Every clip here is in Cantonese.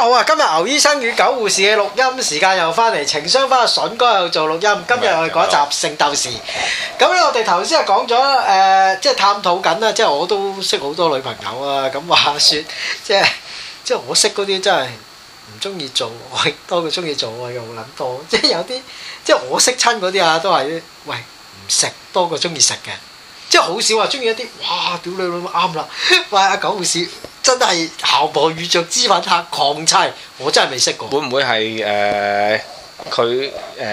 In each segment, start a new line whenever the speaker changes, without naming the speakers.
好啊！今日牛醫生與狗護士嘅錄音時間又翻嚟，情商翻阿筍哥又做錄音。今日我哋講一集聖鬥士。咁咧，我哋頭先係講咗即係探討緊啦，即係我都識好多女朋友啊。咁話説，即係我識嗰啲真係唔中意做愛多過中意做愛嘅好撚多。即係有啲即係我識親嗰啲啊，都係喂唔食多過中意食嘅。即係好少話中意一啲，哇！屌你老母啱啦！喂，阿狗護士真係姣婆遇着脂粉客狂砌，我真係未識過。
會唔會係佢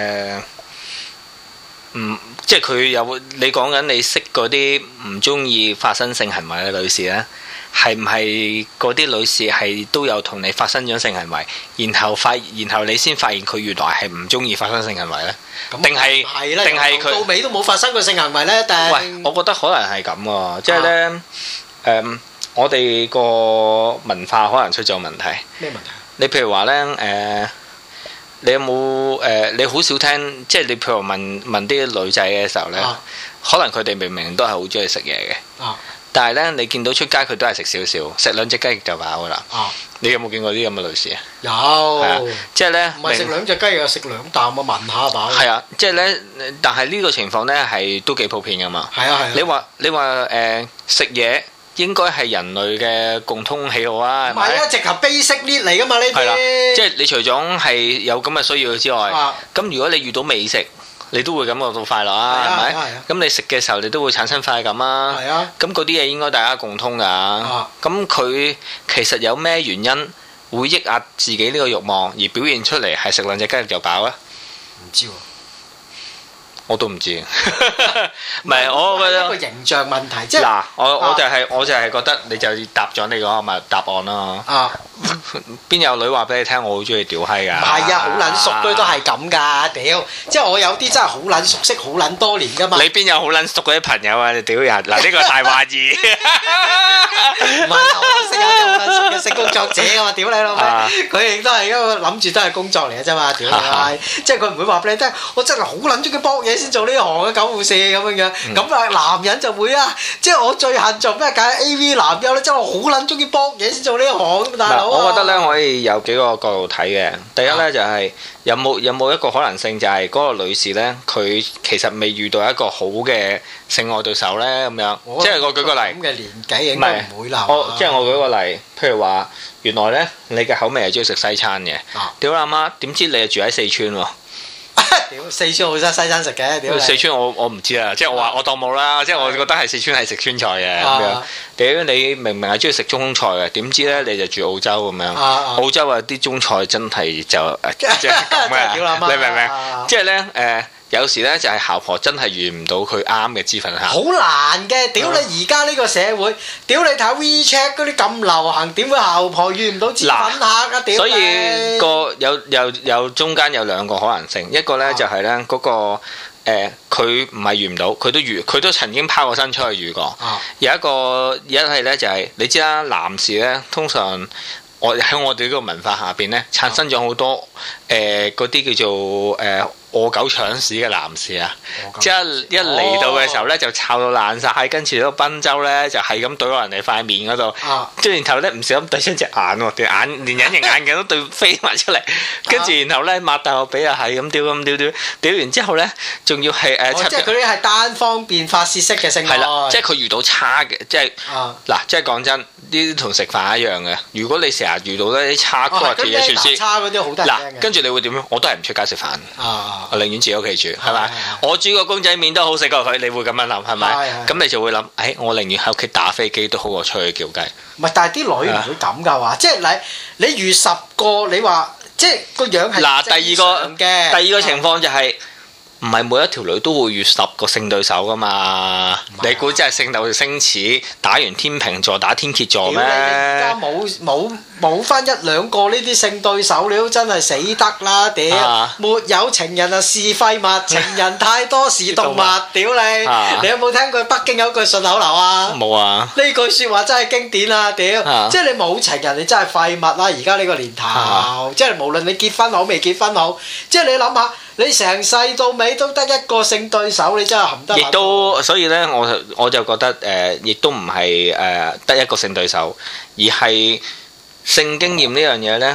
唔即係佢有你講緊你識嗰啲唔中意發生性行為嘅女士咧？係唔係嗰啲女士係都有同你發生咗性行為，然後你先發現佢原來係唔中意發生性行為咧？定係佢
到尾都冇發生過性行為咧？但係
喂，我覺得可能係咁喎，即係咧我哋個文化可能出咗問題。
咩問題？
你譬如話咧你有冇你好少聽，即係你譬如問啲女仔嘅時候咧，可能佢哋明明都係好中意食嘢嘅。但係咧，你見到出街佢都係食少少，食兩隻雞翼就飽噶啦。你有冇見過啲咁嘅女士啊？
有，
即係咧，
唔係食兩隻雞翼，食兩啖啊，聞下飽。
係啊，即係咧，但係呢個情況咧係都幾普遍噶嘛。
係啊係啊。
你話食嘢應該係人類嘅共通喜好啊？
唔係啊，直頭 basic need 嚟噶嘛呢啲。係啦，
即係你除咗係有咁嘅需要之外，咁如果你遇到美食，你都會感覺到快樂啊，係咪？咁你食嘅時候，你都會產生快感啊。係啊。咁嗰啲嘢應該大家共通㗎。咁佢其實有咩原因會抑壓自己呢個慾望，而表現出嚟係食兩隻雞翼就飽啊？
唔知喎。
我都唔知，唔係我覺得
一個形象問題，即係
嗱，我就係覺得你就答咗你嗰個咪答案咯。邊有女話俾你聽我好中意屌閪㗎？唔係
啊，好撚熟都係咁㗎，屌！即係我有啲真係好撚熟悉，好撚多年㗎嘛。
你邊有好撚熟嗰啲朋友啊？你屌人嗱，呢個大話兒。
唔係，我識有啲好撚熟嘅性工作者㗎嘛，屌你老味！佢亦都係一個諗住都係工作嚟嘅啫嘛，屌你！即係佢唔會話俾你聽，我真係好撚中意搏嘢先做呢行嘅狗護士咁樣樣。咁啊，男人就會啊，即係我最恨做咩揀 AV 男優咧？即係我好撚中意搏嘢先做呢行咁大佬。
我覺得咧可以有幾個角度睇嘅。第一咧就係有冇一個可能性就係嗰個女士咧，佢其實未遇到一個好嘅性愛對手咧咁樣。即係我舉個例。咁嘅
年紀應該唔會啦。
即係我舉個例，譬如話原來咧你嘅口味係中意食西餐嘅。屌阿媽，點知你係住喺四川喎？
屌四川好多西餐食嘅，屌
四川我唔知啊，即係我話我當冇啦，即係我覺得係四川係食川菜嘅咁樣。屌你明明係中意食中菜嘅，點知咧你就住澳洲咁樣？澳洲啊啲中菜真係就即係咁嘅，你明唔明？即係咧有時咧就係姣婆真係遇唔到佢啱嘅脂粉客。
好難嘅，屌你而家呢個社會，屌你睇 WeChat 嗰啲咁流行，點會姣婆遇唔到脂粉客啊？屌你！
所以有中間有兩個可能性，一個咧就係咧嗰個佢唔係遇唔到，佢都曾經拋過身出去遇過。有一係咧就係你知啦，男士咧通常喺我哋呢個文化下邊咧產生咗好多嗰啲叫做餓狗搶屎嘅男士啊，即係一嚟到嘅時候咧就摷到爛晒，跟住嗰賓州咧就係咁懟落人哋塊面嗰度，即係然後咧唔小心懟親隻眼喎，對眼連隱形眼鏡都對飛埋出嚟，跟住然後咧擘大個鼻啊係咁屌完之後咧，仲要係
即係佢啲係單方面發泄式嘅性愛。係啦，
即係佢遇到差嘅，即係嗱，即係講真，呢啲同食飯一樣嘅。如果你成日遇到啲差嘅嘢廚師，
差嗰啲好得人驚嘅。
跟住你會點樣？我都係唔出街食飯。我寧願自己屋企煮，係咪？我煮個公仔麵都好食過佢，你會咁樣諗係咪？咁你就會諗，我寧願喺屋企打飛機都好過出去叫雞。唔係，
但係啲女唔會咁㗎話，即係你遇10個，你話即係個樣係
嗱，第二個情況就係。唔係每一條女都會遇10個性對手噶嘛？你估真係聖鬥士星矢打完天秤座打天蠍座咩？
而家冇翻1-2個呢啲性對手，你都真係死得啦！屌，沒有情人啊是廢物，情人太多是動物。屌你！你有冇聽過北京有句順口溜啊？
冇啊！
呢句説話真係經典啊！屌，即係你冇情人，你真係廢物啦！而家呢個年頭，即係無論你結婚好未結婚好，即係你諗下。你成世到尾都得一個性對手，你真係含得。
亦都所以咧，我就覺得亦都唔係得一個性對手，而係性經驗呢樣嘢咧，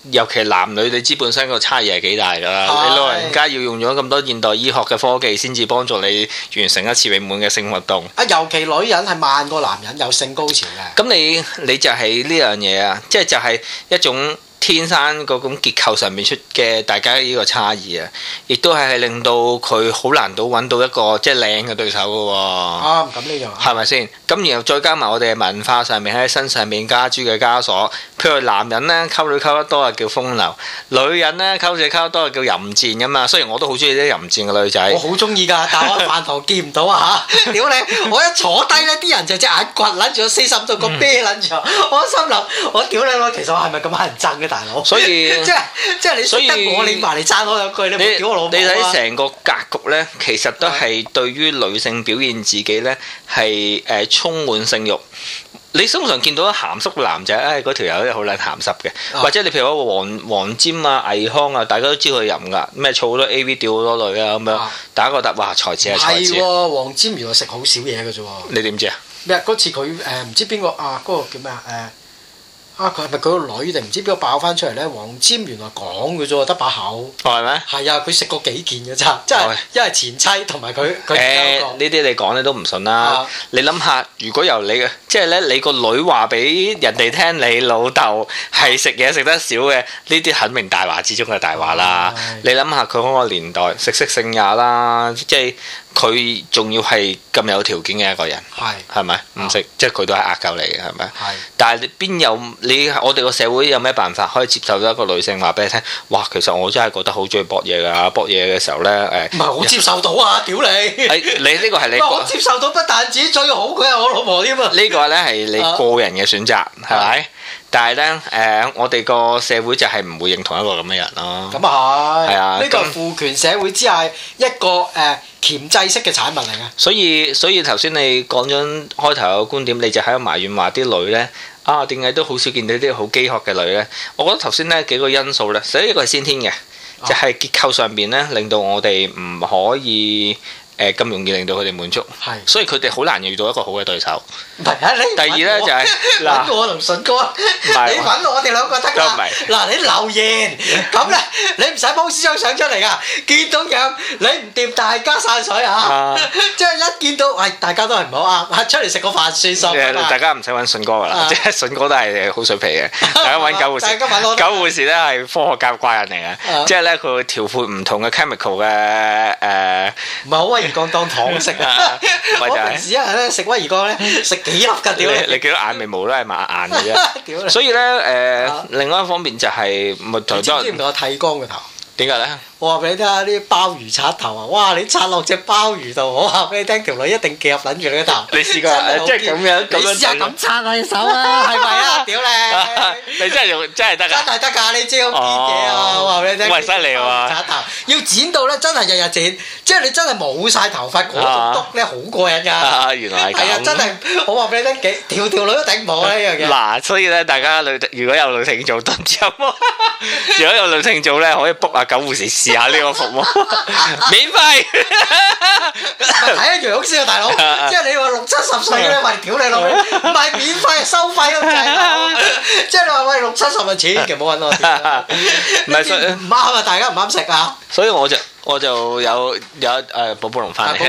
尤其男女，你知本身個差異係幾大㗎啦。你老人家要用咗咁多現代醫學嘅科技，先至幫助你完成一次美滿嘅性活動。
尤其女人係慢過男人有性高潮嘅。
咁你就係呢樣嘢啊，即係就係一種天生嗰種結構上面出嘅大家呢個差異啊，亦都係令到佢好難到揾到一個即係靚嘅對手㗎喎。
咁呢樣
係咪先？咁然後再加埋我哋嘅文化上面喺身上面加諸嘅枷鎖，譬如男人咧溝女溝得多啊叫風流，女人咧溝女溝得多啊叫淫賤㗎嘛。雖然我都好中意啲淫賤嘅女仔，
我好中意㗎，但係我喺飯堂見唔到啊嚇！屌你！我一坐低咧，啲人就隻眼掘撚住45度個啤撚住，我心諗我屌你咯，其實我係咪咁乞人憎嘅大佬？
所以
即係你識得我，你埋嚟讚我兩句，你唔屌我老母啊！
你睇成個格局咧，其實都係對於女性表現自己咧係充滿性慾。你通常見到鹹濕嘅男仔，嗰條友咧好撚鹹濕嘅，或者你譬如話黃霑啊、倪匡啊，大家都知佢淫㗎，咩儲好多 AV 屌好多女啊咁樣，大家覺得哇才子係才子。
係喎，黃霑原來食好少嘢嘅啫喎。
你點知啊？
咩嗰次佢唔知邊個啊？嗰個叫咩啊？佢係咪佢個女定唔知邊個爆翻出嚟咧？黃霑原來講嘅啫喎，得把口。
係咩？
係啊，佢食過幾件嘅咋，即係因為前妻同埋佢
呢啲你講你都唔信啦。你諗下，如果由你嘅即係咧，你個女話俾人哋聽，你老豆係食嘢食得少嘅，呢啲肯定大話之中嘅大話啦。你諗下佢嗰個年代食色性也啦，即係佢仲要係咁有條件嘅一個人，係咪唔食？即係佢都係呃鳩你嘅，係咪？但係你邊有我哋個社會有咩辦法可以接受到一個女性話俾你聽？哇！其實我真係覺得好中意搏嘢㗎，搏嘢嘅時候咧
唔係我接受到啊！屌你！
你呢個係你
我接受到，不但止最好佢係我老婆添啊！
呢個咧係你個人嘅選擇，係咪？但係咧我哋個社會就係唔會認同一個咁嘅人咯。
咁啊
係啊！
呢個係父權社會之下一個鉗制式嘅產物嚟嘅。
所以頭先你講咗開頭個觀點，你就喺度埋怨話啲女咧點解都好少見到啲好飢渴嘅女咧？我覺得頭先咧幾個因素咧，首先一個係先天嘅，就係結構上邊咧令到我哋唔可以咁容易令到佢哋滿足，所以佢哋好難遇到一個好嘅對手。
唔係啊，你
第二咧就係
揾我同順哥，你揾我哋兩個得㗎。嗱，你留言咁咧，你唔使 post 張相出嚟㗎。見到樣你唔掂，大家散水啊！即係一見到，大家都係唔好啊，出嚟食個飯算數。
大家唔使揾順哥㗎啦，即係順哥都係好水皮嘅。大家揾狗護士，狗護士咧係科學家怪人嚟嘅，即係咧佢會調配唔同嘅 chemical 嘅
唔係好威而鋼當糖食啊！我平時一日咧食威而鋼咧食幾粒㗎屌！
你見到眼眉毛都係抹眼嘅啫。所以咧另外一方面就係咪就
知唔知我剃光個頭？
點解咧？
我話俾你聽下啲鮑魚刷頭啊！哇！你刷落隻鮑魚度，我話俾你聽，條女一定夾撚住你個頭。
你試過即係咁樣？
你試下咁刷下隻手啊！係咪啊？屌你！
你真係用真係得㗎？
真係得㗎！你知好堅嘢啊！我話俾你聽。
喂，犀利喎！
刷頭要剪到咧，真係日日剪，即係你真係冇曬頭髮嗰種篤咧，好過癮㗎！
原來係咁。
係啊，真係我話俾你聽，條女都頂唔到呢樣嘢。
嗱，所以咧，大家如果有女聽眾，都唔知有冇？如果有女聽眾咧，可以 book 下狗護士試下呢個服務，免費。
睇下樣先啊，大佬！即係你話60、70歲咧，喂，屌你老味，唔係免費，收費咁滯。即係你話喂60、70嘅錢，其實冇揾我。唔係唔啱啊！大家唔啱食啊！
所以我就有寶寶龍翻嚟。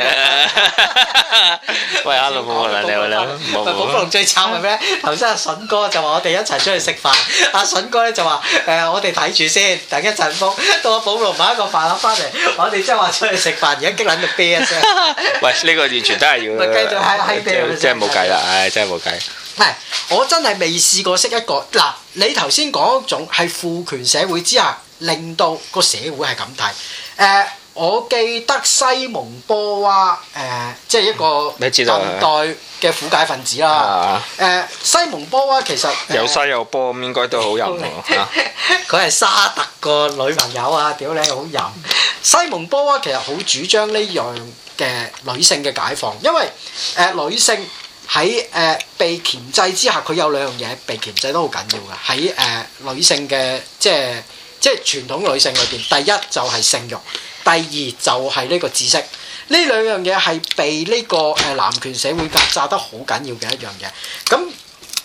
喂，hello，寶寶龍你好啦。
寶寶龍最慘係咩？頭先阿筍哥就話我哋一齊出去食飯，阿筍哥咧就話我哋睇住先，等一陣風。到阿寶龍買一個飯盒翻嚟，我哋即係話出去食飯，而家激撚到啤一聲。
喂，呢個完全都係要。
繼續係啤。
真係冇計啦，唉，真係冇計。
係，我真係未試過識一個嗱，你頭先講嗰種係父權社會之下，令到個社會係咁睇。我記得西蒙波娃即係一個近代嘅苦解分子啦。西蒙波娃其實
有西有波咁，應該都好淫喎。
佢係沙特個女朋友啊！屌你好淫！西蒙波娃其實好主張呢樣嘅女性嘅解放，因為女性喺被鉗制之下，佢有兩樣嘢被鉗制都好緊要嘅。喺女性嘅即係傳統女性裏邊，第一就係性慾。第二就係呢個知識，呢兩樣嘢係被呢個男權社會壓榨得好緊要嘅一樣嘢。咁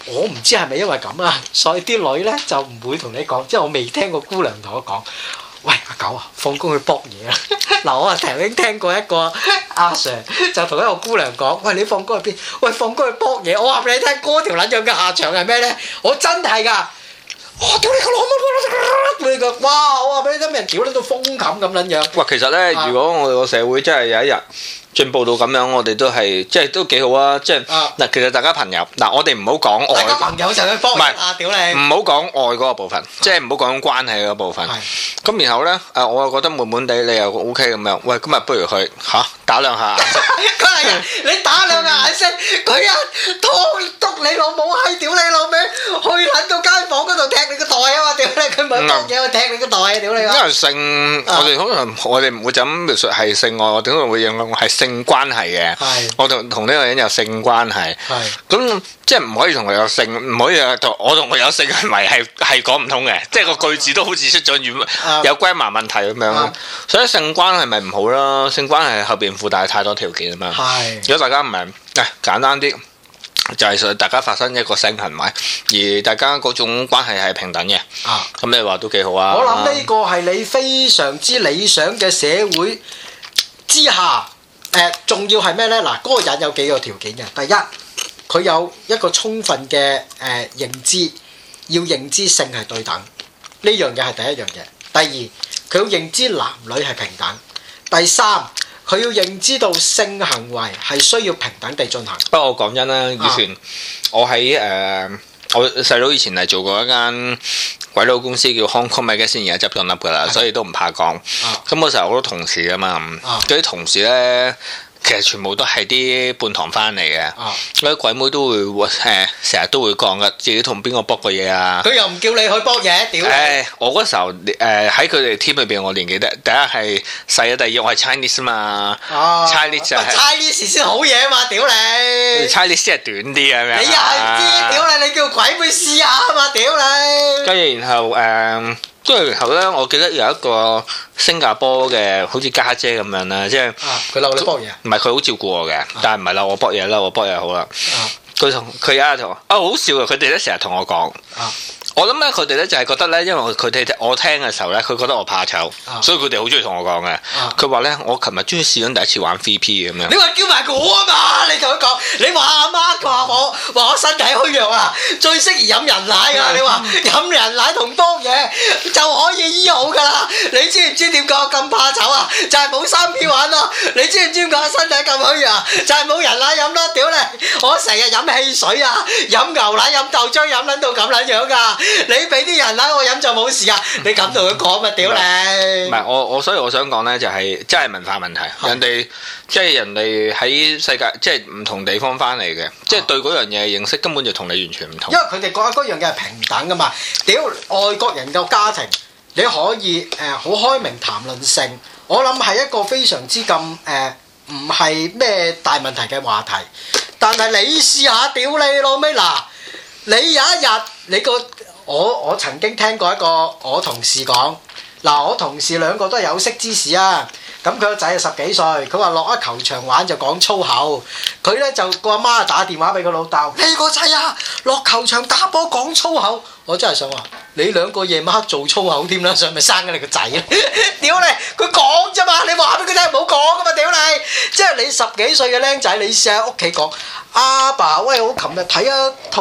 我唔知係咪因為咁啊，所以啲女咧就唔會同你講，即係我未聽過姑娘同我講。喂，阿狗啊，放工去搏嘢啦！嗱，我曾經聽過一個阿 Sir 就同一個姑娘講：喂，你放工去邊？喂，放工去搏嘢！我話俾你聽，嗰條撚樣嘅下場係咩咧？我真係㗎！我屌你個老母！哇！我話俾你聽，俾人屌撚到風琴咁撚樣。
哇，其實咧，如果我哋個社會真係有一日進步到咁樣，我哋都係即係都幾好啊！即係嗱，其實大家朋友嗱，我哋唔好講愛，
大家朋友就去搏嘢啊！屌你！
唔好講愛嗰個部分，即係唔好講關係嗰個部分。咁然後咧，我又覺得悶悶地，你又 OK 咁樣。喂，今日不如去打兩下。
佢係人，你打兩下眼色，佢一拖篤你老母閪，屌你老味，去撚到間房嗰度踢你個袋啊嘛！屌你，佢唔係搏嘢，去踢你個袋啊！屌你！
因為性，我哋可能我哋唔會就咁描述係性愛，我哋可能會認為係性關係嘅。我同呢個人有性關係。咁即係唔可以同佢有性，唔可以我同佢有性行為係講唔通嘅，即係個句子都好似出咗有 grammar 問題咁樣。所以性關係咪唔好啦？性關係後邊附帶太多條件啊嘛。如果大家唔係簡單啲，就係想大家發生一個性行為，而大家嗰種關係係平等嘅。咁你話都幾好啊！
我諗呢個係你非常之理想嘅社會之下，仲要係咩呢？嗱，嗰個人有幾個條件嘅。第一，佢有一個充分嘅認知，要認知性係對等，呢樣嘢係第一樣嘢。第二，佢要認知男女係平等。第三，佢要認知到性行為係需要平等地進行。
不過我講真啦，以前我喺我細佬以前係做過一間鬼佬公司叫 Hong Kong Magazine，而家執咗笠㗎啦，所以都唔怕講。咁嗰時候好多同事㗎嘛，嗰啲同事咧。其實全部都係啲半堂翻嚟嘅，嗰啲鬼妹都會成日都會講噶，自己同邊個搏過嘢啊！
佢又唔叫你去搏嘢，屌！
我嗰時候喺佢哋 team 裏邊，我年紀第一係細啊，第二我係 Chinese 嘛，Chinese 就係
Chinese 先好嘢嘛，屌你
！Chinese 先係短啲咁樣。
你又係知，屌你！你叫鬼妹試下啊嘛，屌你！
跟住然後然後咧，我記得有一個新加坡嘅好似家姐咁樣啦，即係
佢嬲你搏嘢，
唔係佢好照顧我嘅，但係唔係嬲我搏嘢啦，我搏嘢好啦。佢有一日同好笑嘅，佢哋咧成日同我講。我諗咧，佢哋咧就係覺得咧，因為我聽嘅時候咧，佢覺得我怕醜，所以佢哋好中意同我講嘅。佢話咧，我琴日終於試緊第一次玩 VP 咁樣。你
話叫埋我啊嘛？你同佢講，你話阿媽話我身體虛弱啊，最適宜飲人奶啊！你話飲人奶同煲嘢就可以醫好㗎啦！你知唔知點解我咁怕醜啊？就係冇三 P 玩咯！你知唔知點解我身體咁虛弱啊？就係冇人奶飲啦！屌你！我成日飲汽水啊，飲牛奶、飲豆漿，飲撚到咁撚樣㗎！你俾啲人奶我飲就冇事啊！你咁同佢講咪屌你！
唔係我，所以我想講咧，就係真係文化問題。人哋喺世界即係唔同地方翻嚟嘅，即係對嗰樣嘢認識根本就同你完全唔同。
因為佢哋覺得嗰樣嘢係平等㗎嘛。屌外國人嘅家庭，你可以好開明談論性，我諗係一個非常之咁唔係咩大問題嘅話題。但係你試下屌你老味嗱，你有一日我曾經聽過一個我同事講，我同事兩個都係有識之士啊。咁佢個仔係10幾歲，佢話落咗球場玩就講粗口。佢咧就個阿媽打電話俾個老豆，你個仔啊落球場打波講粗口。我真係想話你兩個夜晚黑做粗口添啦，所以咪生緊你個仔咧？屌你！佢講啫嘛，你話俾佢聽唔好講噶嘛，屌你！即係你10幾歲嘅僆仔，你試下喺屋企講阿爸，喂，我琴日睇一套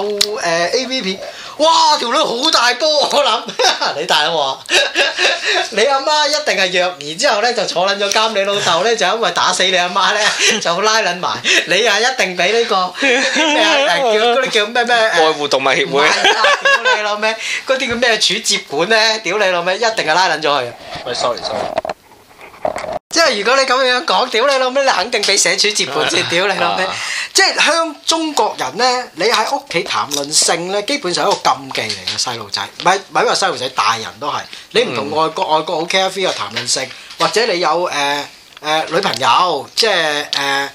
AV 片。哇！條女好大波，我諗你大鑊，你阿媽一定係弱，然之後咧就坐撚咗監，你老豆咧就因為打死你阿媽咧就拉撚埋，你啊一定俾呢個咩叫嗰啲叫咩
愛護動物協會，
屌你老味，嗰啲叫咩處接管咧？屌你老味，一定係拉撚咗佢。
喂，sorry。
即係如果你咁樣講，屌你老味，你肯定俾社署接盤先，屌你老味！即係中國人咧，你喺屋企談論性咧，基本上係一個禁忌嚟嘅，細路仔，唔係話細路仔，大人都係。你唔同外國好 carefree 嘅談論性，或者你有女朋友，即係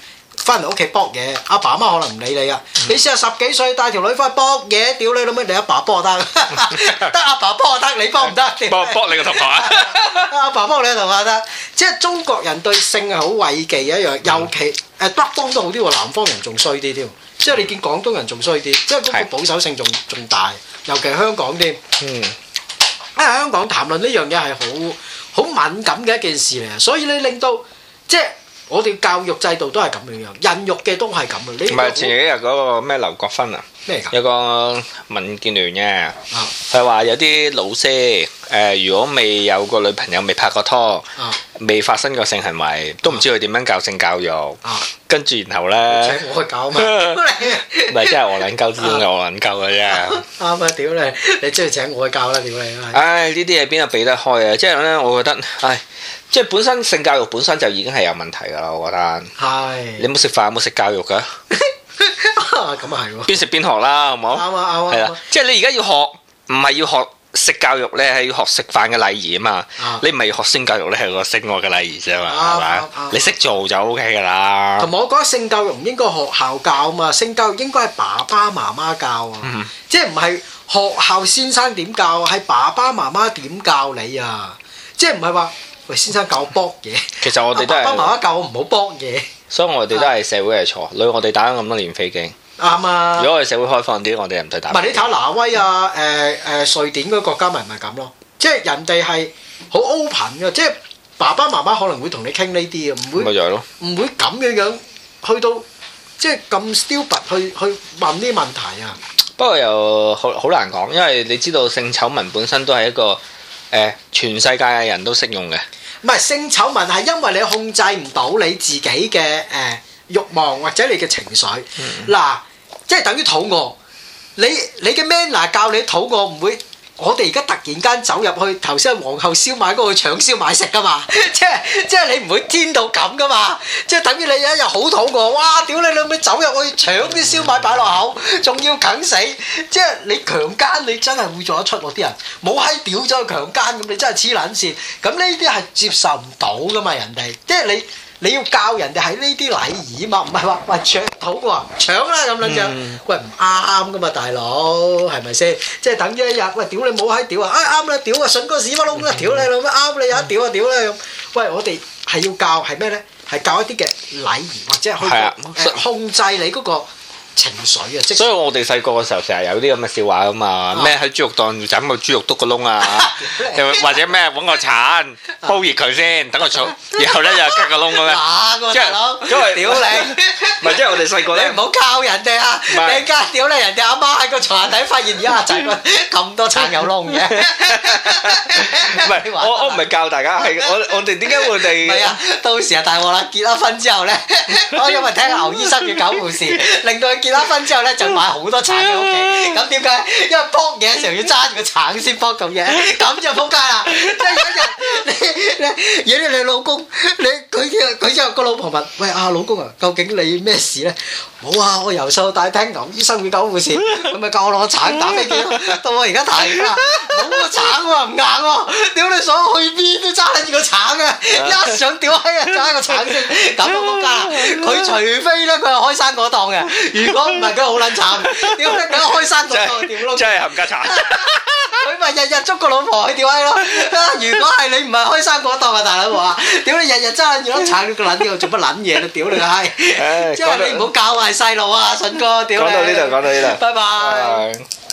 翻嚟屋企搏嘢，阿爸阿媽可能唔理你啊。你試下10幾歲帶條女翻去搏嘢，屌你老味，你阿爸幫就得，得阿爸幫就得，你幫唔得？
搏你個頭髮啊！
阿爸幫你個頭髮得。即係中國人對性係好畏忌一樣，尤其北方都好啲喎，南方人仲衰啲添。即係你見廣東人仲衰啲，即係嗰個保守性仲大，尤其係香港添。因為香港談論呢樣嘢係好敏感嘅一件事嚟啊，所以你令到即係我哋教育制度都係咁樣樣，孕育嘅都係咁啊。唔
係前幾日嗰個咩劉國勳啊？
咩㗎？
有個民建聯嘅，佢話有啲老師如果未有個女朋友、未拍過拖、未發生過性行為，都唔知佢點樣教性教育。跟住然後咧，
請我去教啊嘛，
唔係即係我撚鳩之中嘅我撚鳩嘅啫。
啱啊！屌你，你中意請我去教啦，屌你！
唉，呢啲嘢邊度避得開啊？即係咧，我覺得，即係本身性教育本身就已經係有問題㗎啦，我覺得。係。你冇食飯，有冇食教育㗎？
咁啊係喎。邊
食邊學啦，好唔好？啱啊啱啊。係啦，即係你而家要學，唔係要學食教育咧，係要學食飯嘅禮儀啊嘛。你唔係要學性教育咧，係個性愛嘅禮儀啫嘛，係咪？你識做就 OK 㗎啦。同埋我覺得性教育唔應該學校教啊嘛，性教育應該係爸爸媽媽教啊，即係唔係學校先生點教，係爸爸媽媽點教你啊？即係唔係話喂先生教我搏嘢？其實我哋都係爸爸媽媽教我唔好搏嘢。所以我哋都係社會嘅錯，女我哋打咗咁多年飛機。啱啊！如果我哋社會開放啲，我哋又唔使打。唔係你睇下挪威啊，瑞典嗰個國家咪係咁咯？即係人哋係好 open 嘅，即係爸爸媽媽可能會同你傾呢啲啊，唔會。咪就係咯。唔會咁樣去到即係咁 stupid 去問啲問題啊！不過又好難講，因為你知道性醜聞本身都係一個全世界嘅人都適用嘅。唔係性醜聞係因為你控制唔到你自己嘅慾望或者你嘅情緒。嗱，即係等於肚餓。你嘅 manner 教你肚餓唔會。我哋而家突然間走入去頭先皇后燒賣嗰度搶燒賣食噶嘛，即係你唔會癲到咁噶嘛，即係等於你有一日好肚餓，哇！屌你老味走入去搶啲燒賣擺落口，仲要啃死，即係你強姦你真係會做得出喎啲人，冇閪屌咗去強姦咁，你真係黐撚線，咁呢啲係接受唔到噶嘛人哋，即係你要教人哋喺呢啲禮儀嘛，唔係話喂搶肚餓搶啦咁撚樣，喂唔啱噶嘛大佬，係咪先？即係等於一日喂屌你冇閪屌啊！啱啦屌啊順個屎忽窿啦屌你老味啱你有得屌啊屌啦咁，喂我哋係要教係咩咧？係教一啲嘅禮儀或者去控制你嗰個情緒啊！所以我哋細個嘅時候成日有啲咁嘅笑話噶嘛，咩喺豬肉檔斬個豬肉篤個窿啊，或者咩揾個鏟煲熱佢先，等佢熟，然後咧又吉個窿咁樣。即係因為屌你，唔係即係我哋細個咧，你唔好教人哋啊！你家屌你人哋阿媽喺個床下底發現而家阿仔咁多鏟有窿嘅。唔係我唔係教大家，係我哋點解會哋？唔係啊，到時啊大鑊啦！結咗婚之後咧，我因為聽牛醫生嘅狗護士，令到佢結咗婚之後咧就買好多橙喺屋企。咁點解？因為卜嘢嘅時候要揸住個橙先卜咁嘢，咁就撲街啦！即係有一日你老公佢之後個老婆問：喂老公啊，究竟你咩事咧？冇啊，我由細到大聽牛醫生嘅狗護士，佢咪教我攞橙打飛機咯。到我而家大啦，冇個橙喎，唔硬喎，屌你想去邊都揸住個橙嘅，一想屌閪啊揸個橙先，咁就撲街啦！佢除非咧佢係開生果檔嘅，如果唔係佢好撚慘，屌你梗係開生果檔屌咯，真係冚家鏟。佢咪日日捉個老婆去屌閪咯。如果係你唔係開生果檔啊大佬話，屌你日日揸住粒橙個撚屌做乜撚嘢你屌你個閪！即係你唔好教壞細路啊，順哥，屌你！講到呢度，拜拜。